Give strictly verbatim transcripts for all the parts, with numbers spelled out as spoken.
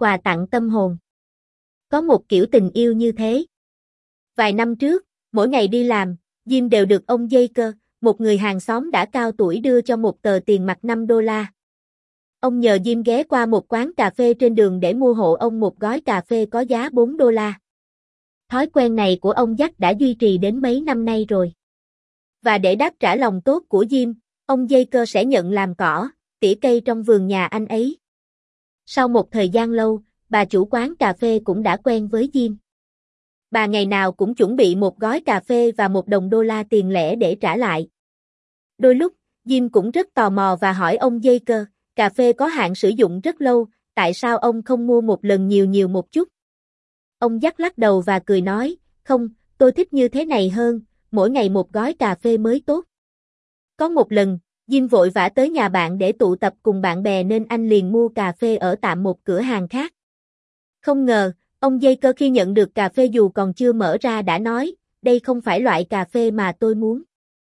quà tặng tâm hồn. Có một kiểu tình yêu như thế. Vài năm trước, mỗi ngày đi làm, Jim đều được ông Jaker, một người hàng xóm đã cao tuổi đưa cho một tờ tiền mặt năm đô la. Ông nhờ Jim ghé qua một quán cà phê trên đường để mua hộ ông một gói cà phê có giá bốn đô la. Thói quen này của ông Jack đã duy trì đến mấy năm nay rồi. Và để đáp trả lòng tốt của Jim, ông Jaker sẽ nhận làm cỏ, tỉa cây trong vườn nhà anh ấy. Sau một thời gian lâu, bà chủ quán cà phê cũng đã quen với Jim. Bà ngày nào cũng chuẩn bị một gói cà phê và một đồng đô la tiền lẻ để trả lại. Đôi lúc, Jim cũng rất tò mò và hỏi ông Jaker, cà phê có hạn sử dụng rất lâu, tại sao ông không mua một lần nhiều nhiều một chút? Ông dắt lắc đầu và cười nói, không, tôi thích như thế này hơn, mỗi ngày một gói cà phê mới tốt. Có một lần, Jim vội vã tới nhà bạn để tụ tập cùng bạn bè nên anh liền mua cà phê ở tạm một cửa hàng khác. Không ngờ, ông Jaker khi nhận được cà phê dù còn chưa mở ra đã nói, đây không phải loại cà phê mà tôi muốn.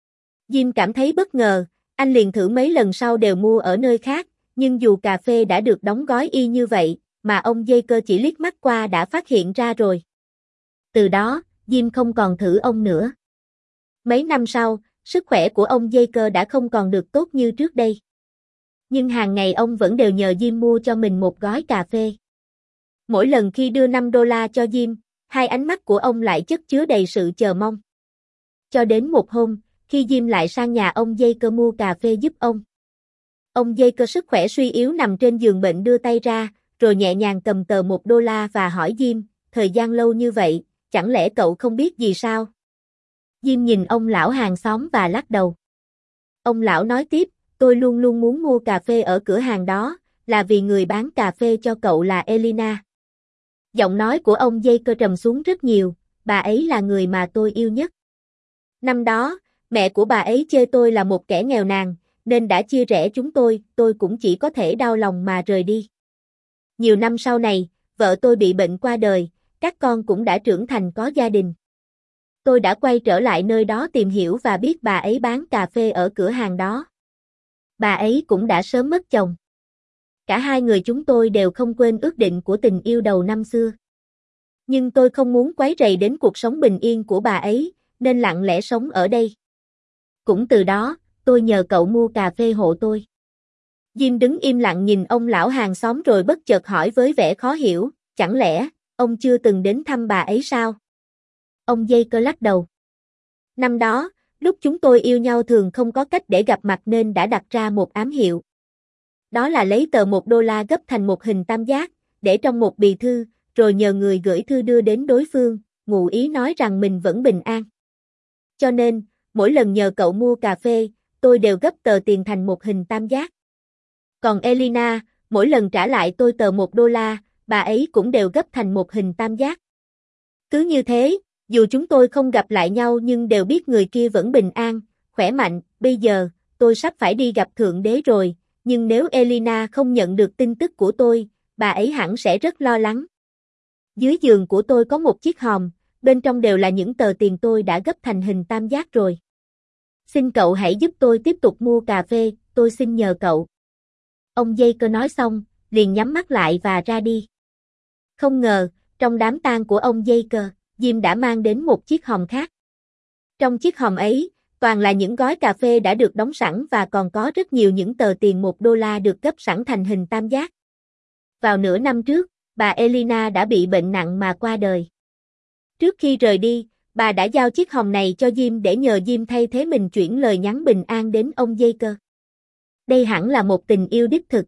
Jim cảm thấy bất ngờ, anh liền thử mấy lần sau đều mua ở nơi khác, nhưng dù cà phê đã được đóng gói y như vậy, mà ông Jaker chỉ liếc mắt qua đã phát hiện ra rồi. Từ đó, Jim không còn thử ông nữa. Mấy năm sau, sức khỏe của ông Jaker đã không còn được tốt như trước đây. Nhưng hàng ngày ông vẫn đều nhờ Jim mua cho mình một gói cà phê. Mỗi lần khi đưa năm đô la cho Jim, hai ánh mắt của ông lại chất chứa đầy sự chờ mong. Cho đến một hôm, khi Jim lại sang nhà ông Jaker mua cà phê giúp ông. Ông Jaker sức khỏe suy yếu nằm trên giường bệnh đưa tay ra, rồi nhẹ nhàng cầm tờ một đô la và hỏi Jim, thời gian lâu như vậy, chẳng lẽ cậu không biết gì sao? Jim nhìn ông lão hàng xóm và lắc đầu. Ông lão nói tiếp, tôi luôn luôn muốn mua cà phê ở cửa hàng đó, là vì người bán cà phê cho cậu là Elena. Giọng nói của ông Jaker trầm xuống rất nhiều, bà ấy là người mà tôi yêu nhất. Năm đó, mẹ của bà ấy chê tôi là một kẻ nghèo nàn, nên đã chia rẽ chúng tôi, tôi cũng chỉ có thể đau lòng mà rời đi. Nhiều năm sau này, vợ tôi bị bệnh qua đời, các con cũng đã trưởng thành có gia đình. Tôi đã quay trở lại nơi đó tìm hiểu và biết bà ấy bán cà phê ở cửa hàng đó. Bà ấy cũng đã sớm mất chồng. Cả hai người chúng tôi đều không quên ước định của tình yêu đầu năm xưa. Nhưng tôi không muốn quấy rầy đến cuộc sống bình yên của bà ấy, nên lặng lẽ sống ở đây. Cũng từ đó, tôi nhờ cậu mua cà phê hộ tôi. Jim đứng im lặng nhìn ông lão hàng xóm rồi bất chợt hỏi với vẻ khó hiểu, chẳng lẽ, ông chưa từng đến thăm bà ấy sao? Ông Jaker lắc đầu. Năm đó, lúc chúng tôi yêu nhau thường không có cách để gặp mặt nên đã đặt ra một ám hiệu. Đó là lấy tờ một đô la gấp thành một hình tam giác, để trong một bì thư, rồi nhờ người gửi thư đưa đến đối phương, ngụ ý nói rằng mình vẫn bình an. Cho nên, mỗi lần nhờ cậu mua cà phê, tôi đều gấp tờ tiền thành một hình tam giác. Còn Elena, mỗi lần trả lại tôi tờ một đô la, bà ấy cũng đều gấp thành một hình tam giác. Cứ như thế, dù chúng tôi không gặp lại nhau nhưng đều biết người kia vẫn bình an, khỏe mạnh, bây giờ, tôi sắp phải đi gặp Thượng Đế rồi, nhưng nếu Elena không nhận được tin tức của tôi, bà ấy hẳn sẽ rất lo lắng. Dưới giường của tôi có một chiếc hòm, bên trong đều là những tờ tiền tôi đã gấp thành hình tam giác rồi. Xin cậu hãy giúp tôi tiếp tục mua cà phê, tôi xin nhờ cậu. Ông Jaker nói xong, liền nhắm mắt lại và ra đi. Không ngờ, trong đám tang của ông Jaker, Jim đã mang đến một chiếc hòm khác. Trong chiếc hòm ấy, toàn là những gói cà phê đã được đóng sẵn và còn có rất nhiều những tờ tiền một đô la được gấp sẵn thành hình tam giác. Vào nửa năm trước, bà Elena đã bị bệnh nặng mà qua đời. Trước khi rời đi, bà đã giao chiếc hòm này cho Jim để nhờ Jim thay thế mình chuyển lời nhắn bình an đến ông Jaker. Đây hẳn là một tình yêu đích thực.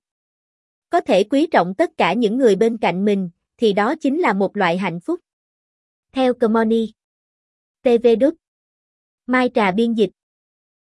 Có thể quý trọng tất cả những người bên cạnh mình, thì đó chính là một loại hạnh phúc. Theo Comony. tê vê Đúc. Mai Trà biên dịch.